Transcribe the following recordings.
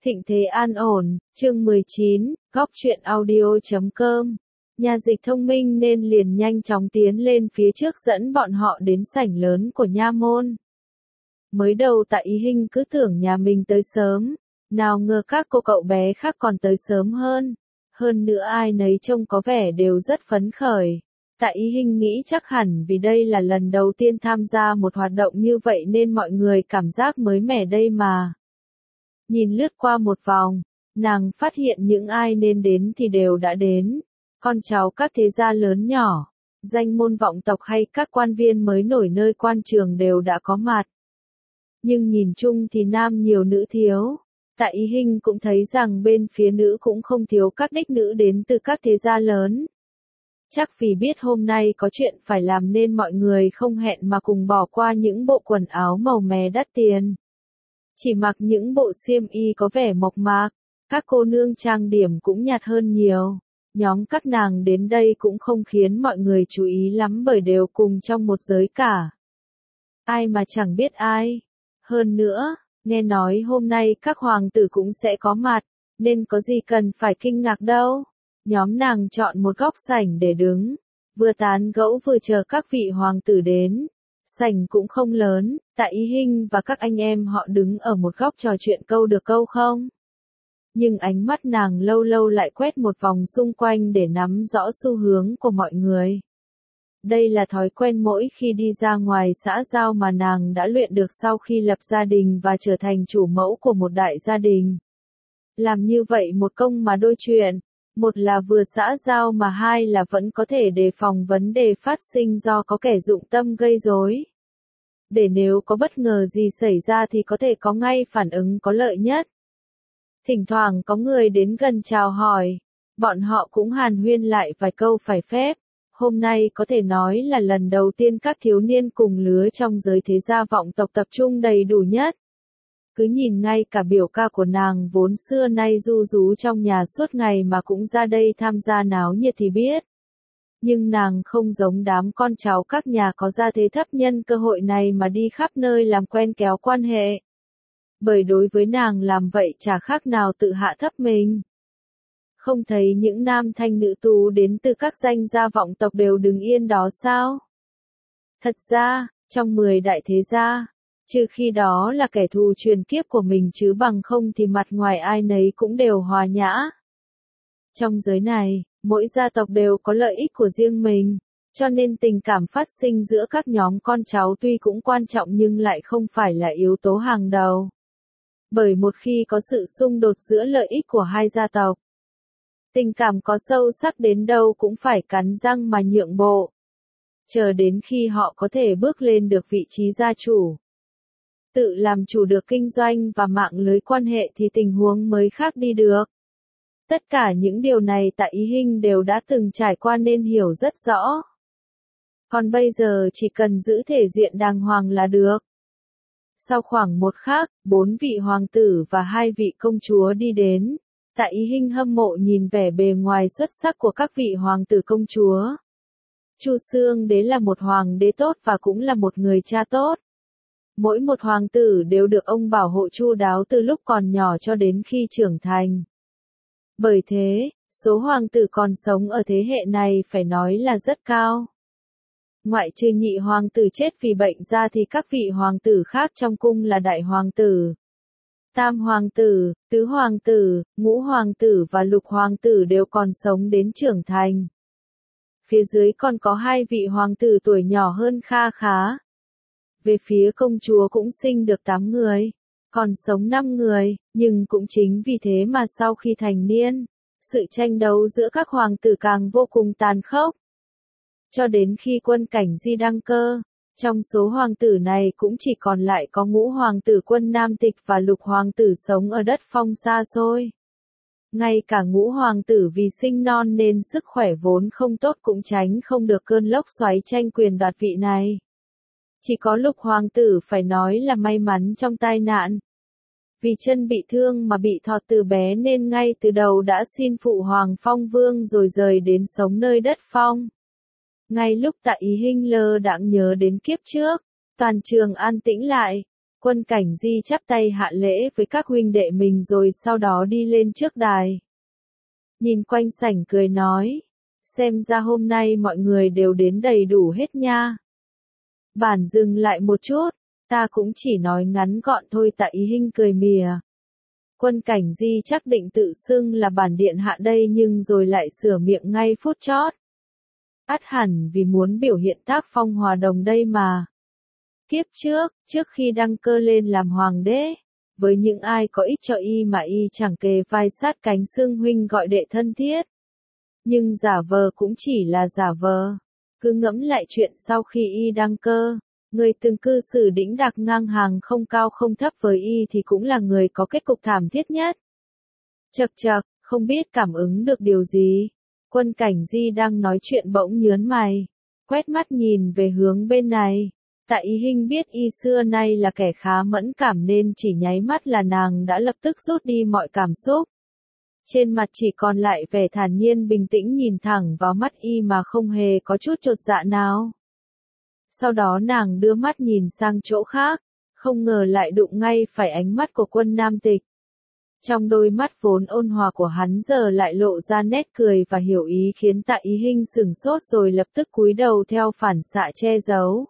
Thịnh thế an ổn, chương 19, góc truyện audio.com. Nhà dịch thông minh nên liền nhanh chóng tiến lên phía trước dẫn bọn họ đến sảnh lớn của nha môn. Mới đầu Tạ Ý Hinh cứ tưởng nhà mình tới sớm, nào ngờ các cô cậu bé khác còn tới sớm hơn. Hơn nữa ai nấy trông có vẻ đều rất phấn khởi. Tạ Ý Hinh nghĩ chắc hẳn vì đây là lần đầu tiên tham gia một hoạt động như vậy nên mọi người cảm giác mới mẻ đây mà. Nhìn lướt qua một vòng, nàng phát hiện những ai nên đến thì đều đã đến. Con cháu các thế gia lớn nhỏ, danh môn vọng tộc hay các quan viên mới nổi nơi quan trường đều đã có mặt. Nhưng nhìn chung thì nam nhiều nữ thiếu. Tạ Ý Hinh cũng thấy rằng bên phía nữ cũng không thiếu các đích nữ đến từ các thế gia lớn. Chắc vì biết hôm nay có chuyện phải làm nên mọi người không hẹn mà cùng bỏ qua những bộ quần áo màu mè đắt tiền. Chỉ mặc những bộ xiêm y có vẻ mộc mạc, các cô nương trang điểm cũng nhạt hơn nhiều. Nhóm các nàng đến đây cũng không khiến mọi người chú ý lắm bởi đều cùng trong một giới cả. Ai mà chẳng biết ai. Hơn nữa, nghe nói hôm nay các hoàng tử cũng sẽ có mặt, nên có gì cần phải kinh ngạc đâu. Nhóm nàng chọn một góc sảnh để đứng, vừa tán gẫu vừa chờ các vị hoàng tử đến. Sảnh cũng không lớn, Tạ Ý Hinh và các anh em họ đứng ở một góc trò chuyện câu được câu không. Nhưng ánh mắt nàng lâu lâu lại quét một vòng xung quanh để nắm rõ xu hướng của mọi người. Đây là thói quen mỗi khi đi ra ngoài xã giao mà nàng đã luyện được sau khi lập gia đình và trở thành chủ mẫu của một đại gia đình. Làm như vậy một công mà đôi chuyện, một là vừa xã giao mà hai là vẫn có thể đề phòng vấn đề phát sinh do có kẻ dụng tâm gây rối. Để nếu có bất ngờ gì xảy ra thì có thể có ngay phản ứng có lợi nhất. Thỉnh thoảng có người đến gần chào hỏi, bọn họ cũng hàn huyên lại vài câu phải phép. Hôm nay có thể nói là lần đầu tiên các thiếu niên cùng lứa trong giới thế gia vọng tộc tập trung đầy đủ nhất. Cứ nhìn ngay cả biểu ca của nàng vốn xưa nay ru rú trong nhà suốt ngày mà cũng ra đây tham gia náo nhiệt thì biết. Nhưng nàng không giống đám con cháu các nhà có gia thế thấp nhân cơ hội này mà đi khắp nơi làm quen kéo quan hệ. Bởi đối với nàng làm vậy chả khác nào tự hạ thấp mình. Không thấy những nam thanh nữ tú đến từ các danh gia vọng tộc đều đứng yên đó sao? Thật ra, trong 10 đại thế gia, trừ khi đó là kẻ thù truyền kiếp của mình chứ bằng không thì mặt ngoài ai nấy cũng đều hòa nhã. Trong giới này, mỗi gia tộc đều có lợi ích của riêng mình, cho nên tình cảm phát sinh giữa các nhóm con cháu tuy cũng quan trọng nhưng lại không phải là yếu tố hàng đầu. Bởi một khi có sự xung đột giữa lợi ích của hai gia tộc, tình cảm có sâu sắc đến đâu cũng phải cắn răng mà nhượng bộ. Chờ đến khi họ có thể bước lên được vị trí gia chủ, tự làm chủ được kinh doanh và mạng lưới quan hệ thì tình huống mới khác đi được. Tất cả những điều này Tạ Ý Hinh đều đã từng trải qua nên hiểu rất rõ. Còn bây giờ chỉ cần giữ thể diện đàng hoàng là được. Sau khoảng một khắc, 4 vị hoàng tử và 2 vị công chúa đi đến. Tạ Ý Hinh hâm mộ nhìn vẻ bề ngoài xuất sắc của các vị hoàng tử công chúa. Chu Xương Đế là một hoàng đế tốt và cũng là một người cha tốt. Mỗi một hoàng tử đều được ông bảo hộ chu đáo từ lúc còn nhỏ cho đến khi trưởng thành. Bởi thế, số hoàng tử còn sống ở thế hệ này phải nói là rất cao. Ngoại trừ nhị hoàng tử chết vì bệnh ra thì các vị hoàng tử khác trong cung là đại hoàng tử, tam hoàng tử, tứ hoàng tử, ngũ hoàng tử và lục hoàng tử đều còn sống đến trưởng thành. Phía dưới còn có 2 vị hoàng tử tuổi nhỏ hơn kha khá. Về phía công chúa cũng sinh được 8 người, còn sống 5 người, nhưng cũng chính vì thế mà sau khi thành niên, sự tranh đấu giữa các hoàng tử càng vô cùng tàn khốc. Cho đến khi quân Cảnh Di đăng cơ, trong số hoàng tử này cũng chỉ còn lại có ngũ hoàng tử quân Nam Tịch và lục hoàng tử sống ở đất Phong xa xôi. Ngay cả ngũ hoàng tử vì sinh non nên sức khỏe vốn không tốt cũng tránh không được cơn lốc xoáy tranh quyền đoạt vị này. Chỉ có lục hoàng tử phải nói là may mắn trong tai nạn. Vì chân bị thương mà bị thọt từ bé nên ngay từ đầu đã xin phụ hoàng Phong Vương rồi rời đến sống nơi đất Phong. Ngay lúc Tạ Ý Hinh lơ đãng nhớ đến kiếp trước, toàn trường an tĩnh lại. Quân Cảnh Di chắp tay hạ lễ với các huynh đệ mình rồi sau đó đi lên trước đài. Nhìn quanh sảnh cười nói, xem ra hôm nay mọi người đều đến đầy đủ hết nha. Bản dừng lại một chút, ta cũng chỉ nói ngắn gọn thôi. Tạ Ý Hinh cười mỉa. Quân Cảnh Di chắc định tự xưng là bản điện hạ đây nhưng rồi lại sửa miệng ngay phút chót. Ắt hẳn vì muốn biểu hiện tác phong hòa đồng đây mà. Kiếp trước khi đăng cơ lên làm hoàng đế, với những ai có ích cho y mà y chẳng kề vai sát cánh xưng huynh gọi đệ thân thiết. Nhưng giả vờ cũng chỉ là giả vờ. Cứ ngẫm lại chuyện sau khi y đăng cơ, người từng cư xử đĩnh đạc ngang hàng không cao không thấp với y thì cũng là người có kết cục thảm thiết nhất. Chậc chậc, không biết cảm ứng được điều gì. Quân Cảnh Di đang nói chuyện bỗng nhớn mày, quét mắt nhìn về hướng bên này. Tạ Ý Hinh biết y xưa nay là kẻ khá mẫn cảm nên chỉ nháy mắt là nàng đã lập tức rút đi mọi cảm xúc. Trên mặt chỉ còn lại vẻ thản nhiên bình tĩnh nhìn thẳng vào mắt y mà không hề có chút chột dạ nào. Sau đó nàng đưa mắt nhìn sang chỗ khác, không ngờ lại đụng ngay phải ánh mắt của Quân Nam Tịch. Trong đôi mắt vốn ôn hòa của hắn giờ lại lộ ra nét cười và hiểu ý khiến Tạ Ý Hinh sửng sốt rồi lập tức cúi đầu theo phản xạ che giấu.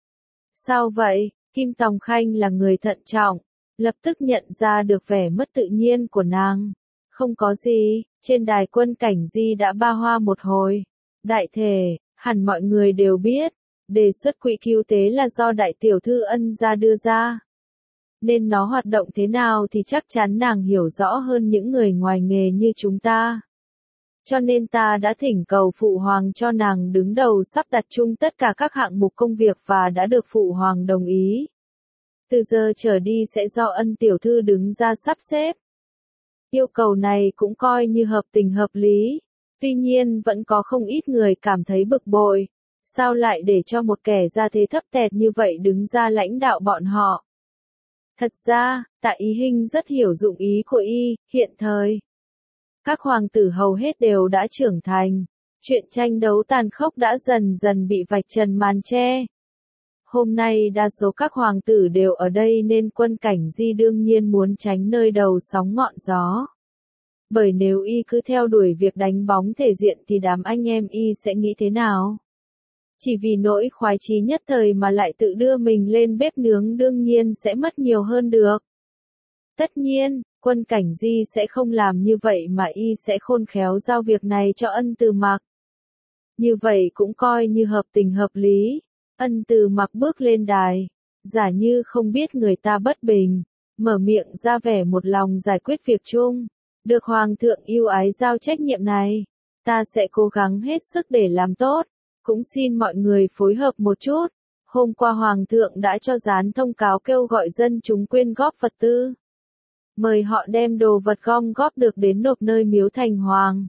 Sao vậy? Kim Tòng Khanh là người thận trọng, lập tức nhận ra được vẻ mất tự nhiên của nàng. Không có gì, trên đài Quân Cảnh Di đã ba hoa một hồi. Đại thể, hẳn mọi người đều biết, đề xuất quỹ cứu tế là do đại tiểu thư Ân gia đưa ra. Nên nó hoạt động thế nào thì chắc chắn nàng hiểu rõ hơn những người ngoài nghề như chúng ta. Cho nên ta đã thỉnh cầu Phụ Hoàng cho nàng đứng đầu sắp đặt chung tất cả các hạng mục công việc và đã được Phụ Hoàng đồng ý. Từ giờ trở đi sẽ do Ân tiểu thư đứng ra sắp xếp. Yêu cầu này cũng coi như hợp tình hợp lý. Tuy nhiên vẫn có không ít người cảm thấy bực bội. Sao lại để cho một kẻ gia thế thấp tẹt như vậy đứng ra lãnh đạo bọn họ? Thật ra, Tạ Ý Hinh rất hiểu dụng ý của y, hiện thời. Các hoàng tử hầu hết đều đã trưởng thành. Chuyện tranh đấu tàn khốc đã dần dần bị vạch trần màn che. Hôm nay đa số các hoàng tử đều ở đây nên Quân Cảnh Di đương nhiên muốn tránh nơi đầu sóng ngọn gió. Bởi nếu y cứ theo đuổi việc đánh bóng thể diện thì đám anh em y sẽ nghĩ thế nào? Chỉ vì nỗi khoái chí nhất thời mà lại tự đưa mình lên bếp nướng đương nhiên sẽ mất nhiều hơn được. Tất nhiên, Quân Cảnh Di sẽ không làm như vậy mà y sẽ khôn khéo giao việc này cho Ân Từ Mặc. Như vậy cũng coi như hợp tình hợp lý. Ân Từ Mặc bước lên đài, giả như không biết người ta bất bình, mở miệng ra vẻ một lòng giải quyết việc chung. Được Hoàng thượng yêu ái giao trách nhiệm này, ta sẽ cố gắng hết sức để làm tốt. Cũng xin mọi người phối hợp một chút. Hôm qua Hoàng thượng đã cho dán thông cáo kêu gọi dân chúng quyên góp vật tư. Mời họ đem đồ vật gom góp được đến nộp nơi miếu thành hoàng.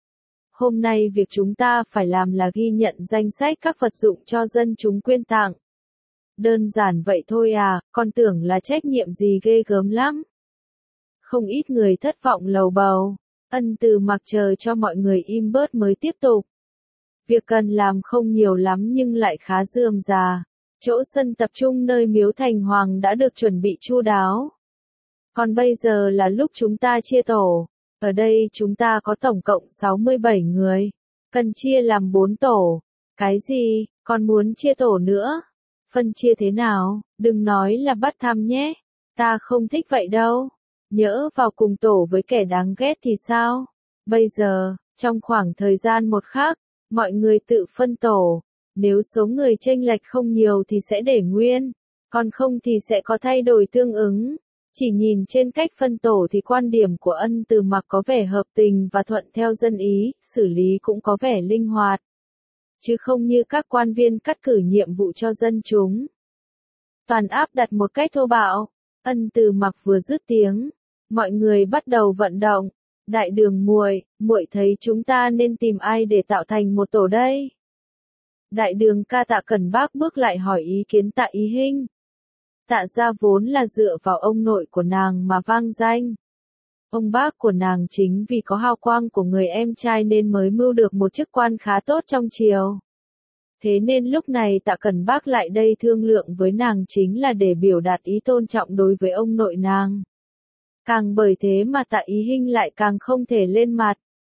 Hôm nay việc chúng ta phải làm là ghi nhận danh sách các vật dụng cho dân chúng quyên tặng. Đơn giản vậy thôi à, con tưởng là trách nhiệm gì ghê gớm lắm. Không ít người thất vọng lầu bầu. Ân Từ Mặc chờ cho mọi người im bớt mới tiếp tục. Việc cần làm không nhiều lắm nhưng lại khá rườm rà. Chỗ sân tập trung nơi miếu thành hoàng đã được chuẩn bị chu đáo. Còn bây giờ là lúc chúng ta chia tổ. Ở đây chúng ta có tổng cộng 67 người. Cần chia làm 4 tổ. Cái gì, còn muốn chia tổ nữa? Phân chia thế nào? Đừng nói là bắt thăm nhé. Ta không thích vậy đâu. Nhỡ vào cùng tổ với kẻ đáng ghét thì sao? Bây giờ, trong khoảng thời gian một khắc, mọi người tự phân tổ. Nếu số người chênh lệch không nhiều thì sẽ để nguyên. Còn không thì sẽ có thay đổi tương ứng. Chỉ nhìn trên cách phân tổ thì quan điểm của Ân Từ Mặc có vẻ hợp tình và thuận theo dân ý, xử lý cũng có vẻ linh hoạt. Chứ không như các quan viên cắt cử nhiệm vụ cho dân chúng. Toàn áp đặt một cách thô bạo. Ân Từ Mặc vừa dứt tiếng, mọi người bắt đầu vận động. Đại đường muội, muội thấy chúng ta nên tìm ai để tạo thành một tổ đây? Đại đường ca Tạ Cẩn Bác bước lại hỏi ý kiến Tạ Ý Hinh. Tạ gia vốn là dựa vào ông nội của nàng mà vang danh. Ông bác của nàng chính vì có hào quang của người em trai nên mới mưu được một chức quan khá tốt trong triều. Thế nên lúc này Tạ Cẩn Bác lại đây thương lượng với nàng chính là để biểu đạt ý tôn trọng đối với ông nội nàng. Càng bởi thế mà Tạ Ý Hinh lại càng không thể lên mặt.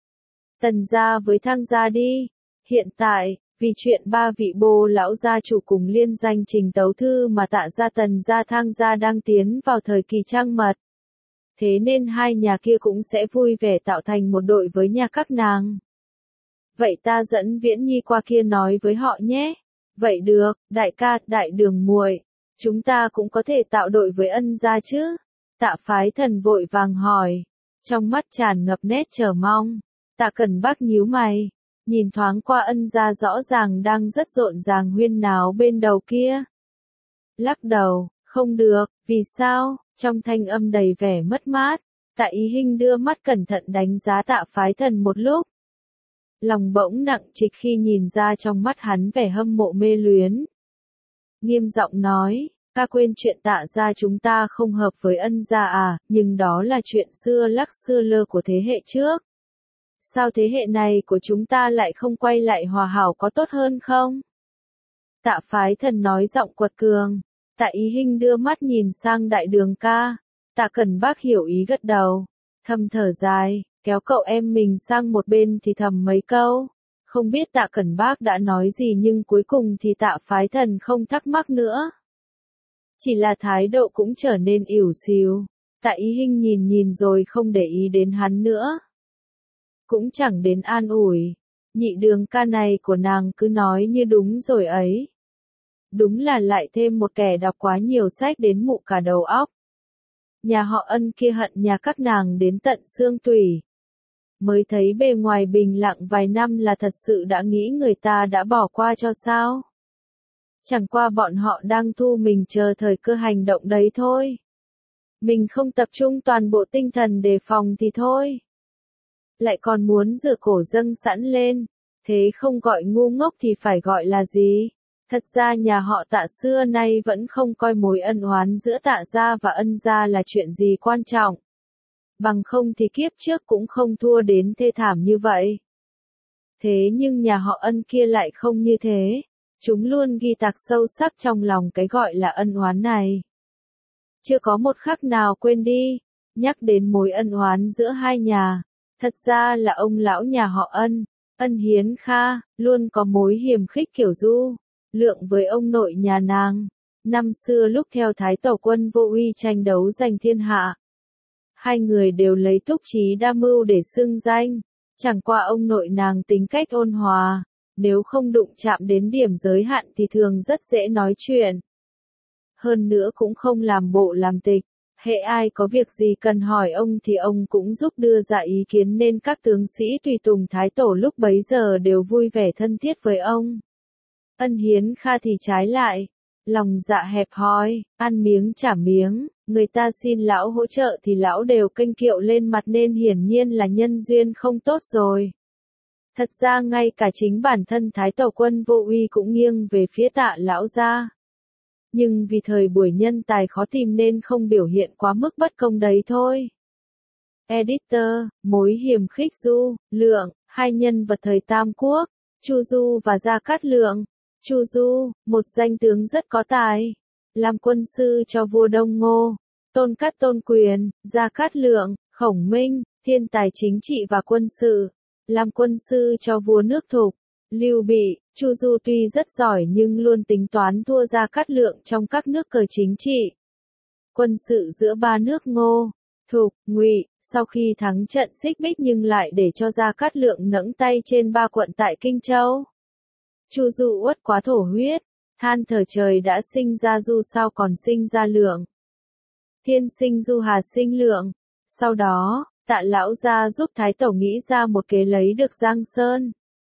Tần gia với Thang gia đi. Hiện tại, vì chuyện ba vị bô lão gia chủ cùng liên danh trình tấu thư mà Tạ gia Tần gia Thang gia đang tiến vào thời kỳ trăng mật. Thế nên hai nhà kia cũng sẽ vui vẻ tạo thành một đội với nhà các nàng. Vậy ta dẫn Viễn Nhi qua kia nói với họ nhé. Vậy được, đại ca, đại đường muội, chúng ta cũng có thể tạo đội với Ân gia chứ? Tạ Phái Thần vội vàng hỏi, trong mắt tràn ngập nét chờ mong. Tạ Cẩn Bác nhíu mày, nhìn thoáng qua Ân gia rõ ràng đang rất rộn ràng huyên náo bên đầu kia. Lắc đầu, không được, vì sao? Trong thanh âm đầy vẻ mất mát, Tạ Ý Hinh đưa mắt cẩn thận đánh giá Tạ Phái Thần một lúc. Lòng bỗng nặng trịch khi nhìn ra trong mắt hắn vẻ hâm mộ mê luyến. Nghiêm giọng nói, ca quên chuyện Tạ gia chúng ta không hợp với Ân gia à, nhưng đó là chuyện xưa lắc xưa lơ của thế hệ trước. Sao thế hệ này của chúng ta lại không quay lại hòa hảo có tốt hơn không? Tạ Phái Thần nói giọng quật cường. Tạ Ý Hinh đưa mắt nhìn sang đại đường ca. Tạ Cẩn Bác hiểu ý gật đầu. Thầm thở dài, kéo cậu em mình sang một bên thì thầm mấy câu. Không biết Tạ Cẩn Bác đã nói gì nhưng cuối cùng thì Tạ Phái Thần không thắc mắc nữa. Chỉ là thái độ cũng trở nên ỉu xìu. Tạ Ý Hinh nhìn nhìn rồi không để ý đến hắn nữa. Cũng chẳng đến an ủi. Nhị đường ca này của nàng cứ nói như đúng rồi ấy. Đúng là lại thêm một kẻ đọc quá nhiều sách đến mụ cả đầu óc. Nhà họ Ân kia hận nhà các nàng đến tận xương tủy. Mới thấy bề ngoài bình lặng vài năm là thật sự đã nghĩ người ta đã bỏ qua cho sao. Chẳng qua bọn họ đang thu mình chờ thời cơ hành động đấy thôi. Mình không tập trung toàn bộ tinh thần đề phòng thì thôi. Lại còn muốn rửa cổ dâng sẵn lên. Thế không gọi ngu ngốc thì phải gọi là gì? Thật ra nhà họ Tạ xưa nay vẫn không coi mối ân oán giữa Tạ gia và Ân gia là chuyện gì quan trọng. Bằng không thì kiếp trước cũng không thua đến thê thảm như vậy. Thế nhưng nhà họ Ân kia lại không như thế. Chúng luôn ghi tạc sâu sắc trong lòng cái gọi là ân oán này. Chưa có một khắc nào quên đi. Nhắc đến mối ân oán giữa hai nhà. Thật ra là ông lão nhà họ Ân, Ân Hiến Kha, luôn có mối hiềm khích kiểu du. Lượng với ông nội nhà nàng. Năm xưa lúc theo Thái Tổ quân Vô Uy tranh đấu giành thiên hạ. Hai người đều lấy túc trí đa mưu để xưng danh. Chẳng qua ông nội nàng tính cách ôn hòa. Nếu không đụng chạm đến điểm giới hạn thì thường rất dễ nói chuyện. Hơn nữa cũng không làm bộ làm tịch. Hễ ai có việc gì cần hỏi ông thì ông cũng giúp đưa ra ý kiến nên các tướng sĩ tùy tùng Thái Tổ lúc bấy giờ đều vui vẻ thân thiết với ông. Ân Hiến Kha thì trái lại, lòng dạ hẹp hòi, ăn miếng trả miếng, người ta xin lão hỗ trợ thì lão đều kênh kiệu lên mặt nên hiển nhiên là nhân duyên không tốt rồi. Thật ra ngay cả chính bản thân Thái Tổ quân Vô Uy cũng nghiêng về phía Tạ lão gia. Nhưng vì thời buổi nhân tài khó tìm nên không biểu hiện quá mức bất công đấy thôi. Editor, mối hiềm khích Du, Lượng, hai nhân vật thời Tam Quốc, Chu Du và Gia Cát Lượng. Chu Du, một danh tướng rất có tài, làm quân sư cho vua Đông Ngô, Tôn Cát Tôn Quyền, Gia Cát Lượng, Khổng Minh, thiên tài chính trị và quân sự, làm quân sư cho vua nước Thục, Lưu Bị. Chu Du tuy rất giỏi nhưng luôn tính toán thua Gia Cát Lượng trong các nước cờ chính trị. Quân sự giữa ba nước Ngô, Thục, Ngụy, sau khi thắng trận Xích Bích nhưng lại để cho Gia Cát Lượng nẫng tay trên 3 quận tại Kinh Châu. Chu Du uất quá thổ huyết, than thở trời đã sinh ra Du sao còn sinh ra Lượng. Thiên sinh Du hà sinh Lượng. Sau đó, Tạ lão gia giúp Thái Tổ nghĩ ra một kế lấy được Giang Sơn.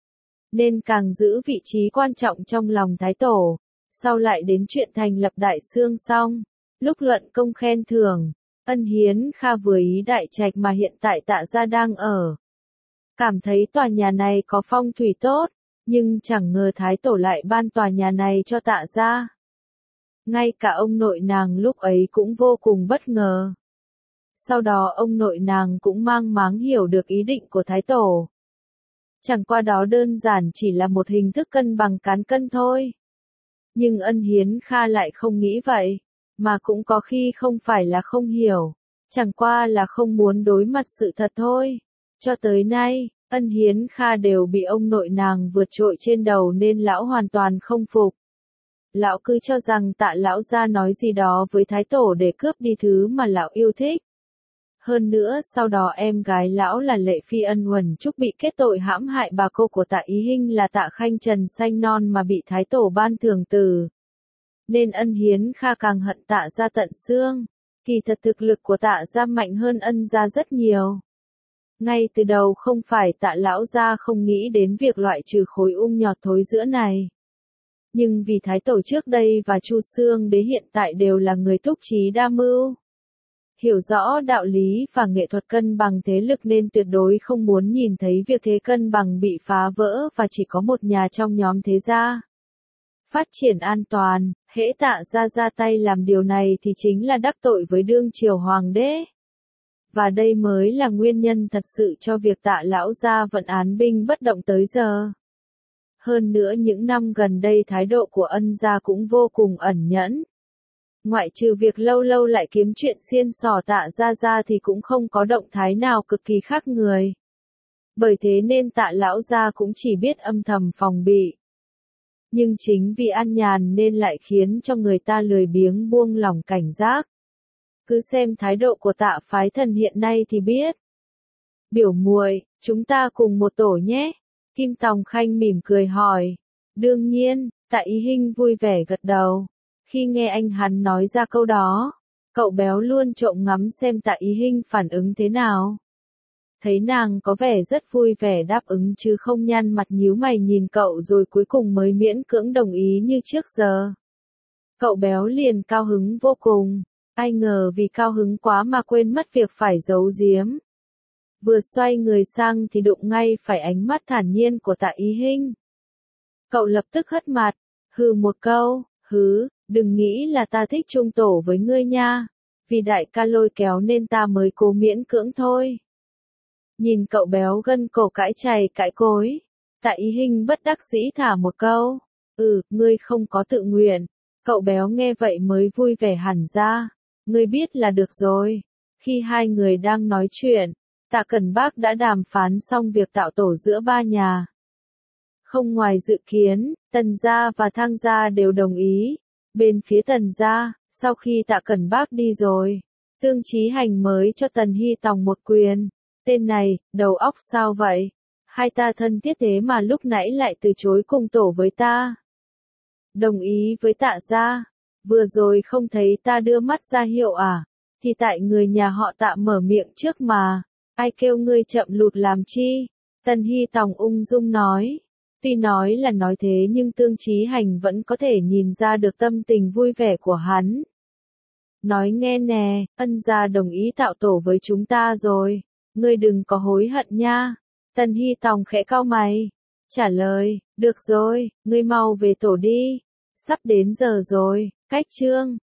Nên càng giữ vị trí quan trọng trong lòng Thái Tổ. Sau lại đến chuyện thành lập Đại Xương xong, lúc luận công khen thưởng, Ân Hiến Kha vừa ý đại trạch mà hiện tại Tạ gia đang ở. Cảm thấy tòa nhà này có phong thủy tốt, nhưng chẳng ngờ Thái Tổ lại ban tòa nhà này cho Tạ gia. Ngay cả ông nội nàng lúc ấy cũng vô cùng bất ngờ. Sau đó ông nội nàng cũng mang máng hiểu được ý định của Thái Tổ. Chẳng qua đó đơn giản chỉ là một hình thức cân bằng cán cân thôi. Nhưng Ân Hiến Kha lại không nghĩ vậy, mà cũng có khi không phải là không hiểu, chẳng qua là không muốn đối mặt sự thật thôi. Cho tới nay, Ân Hiến Kha đều bị ông nội nàng vượt trội trên đầu nên lão hoàn toàn không phục. Lão cứ cho rằng Tạ lão gia nói gì đó với thái tổ để cướp đi thứ mà lão yêu thích. Hơn nữa sau đó em gái lão là Lệ Phi Ân Uẩn Trúc bị kết tội hãm hại bà cô của Tạ Ý Hinh là Tạ Khanh Trần Xanh Non mà bị thái tổ ban thưởng tử. Nên Ân Hiến Kha càng hận Tạ gia tận xương. Kỳ thật thực lực của Tạ gia mạnh hơn Ân gia rất nhiều. Ngay từ đầu không phải Tạ lão gia không nghĩ đến việc loại trừ khối nhọt thối giữa này. Nhưng vì thái tổ trước đây và Chu Xương Đế hiện tại đều là người túc trí đa mưu. Hiểu rõ đạo lý và nghệ thuật cân bằng thế lực nên tuyệt đối không muốn nhìn thấy việc thế cân bằng bị phá vỡ và chỉ có một nhà trong nhóm thế gia phát triển an toàn. Hễ Tạ gia ra tay làm điều này thì chính là đắc tội với đương triều hoàng đế. Và đây mới là nguyên nhân thật sự cho việc Tạ lão gia vận án binh bất động tới giờ. Hơn nữa những năm gần đây thái độ của Ân gia cũng vô cùng ẩn nhẫn. Ngoại trừ việc lâu lâu lại kiếm chuyện xiên xỏ Tạ gia ra thì cũng không có động thái nào cực kỳ khác người. Bởi thế nên Tạ lão gia cũng chỉ biết âm thầm phòng bị. Nhưng chính vì an nhàn nên lại khiến cho người ta lười biếng buông lỏng cảnh giác. Cứ xem thái độ của Tạ phái thần hiện nay thì biết. Biểu muội, chúng ta cùng một tổ nhé. Kim Tòng Khanh mỉm cười hỏi. Đương nhiên, Tạ Ý Hinh vui vẻ gật đầu. Khi nghe anh hắn nói ra câu đó, cậu béo luôn trộm ngắm xem Tạ Ý Hinh phản ứng thế nào. Thấy nàng có vẻ rất vui vẻ đáp ứng chứ không nhăn mặt nhíu mày nhìn cậu rồi cuối cùng mới miễn cưỡng đồng ý như trước giờ. Cậu béo liền cao hứng vô cùng, ai ngờ vì cao hứng quá mà quên mất việc phải giấu giếm. Vừa xoay người sang thì đụng ngay phải ánh mắt thản nhiên của Tạ Ý Hinh. Cậu lập tức hất mặt, hừ một câu, đừng nghĩ là ta thích chung tổ với ngươi nha, vì đại ca lôi kéo nên ta mới cố miễn cưỡng thôi. Nhìn cậu béo gân cổ cãi chày cãi cối, Tạ Ý Hinh bất đắc dĩ thả một câu, ngươi không có tự nguyện. Cậu béo nghe vậy mới vui vẻ hẳn ra, ngươi biết là được rồi. Khi hai người đang nói chuyện, Tạ Cẩn Bác đã đàm phán xong việc tạo tổ giữa ba nhà. Không ngoài dự kiến, Tần gia và Thang gia đều đồng ý. Bên phía Tần gia, sau khi Tạ Cẩn Bác đi rồi, Tương Chí Hành mới cho Tần Hy Tòng một quyền. Tên này, đầu óc sao vậy? Hai ta thân thiết thế mà lúc nãy lại từ chối cùng tổ với ta. Đồng ý với Tạ gia, vừa rồi không thấy ta đưa mắt ra hiệu à? Thì tại người nhà họ Tạ mở miệng trước mà, ai kêu ngươi chậm lụt làm chi? Tần Hy Tòng ung dung nói. Tuy nói là nói thế nhưng Tương Chí Hành vẫn có thể nhìn ra được tâm tình vui vẻ của hắn. Nói nghe nè, Ân gia đồng ý tạo tổ với chúng ta rồi, ngươi đừng có hối hận nha. Tần Hy Tòng khẽ cau mày, trả lời, được rồi, ngươi mau về tổ đi, sắp đến giờ rồi, cách chương.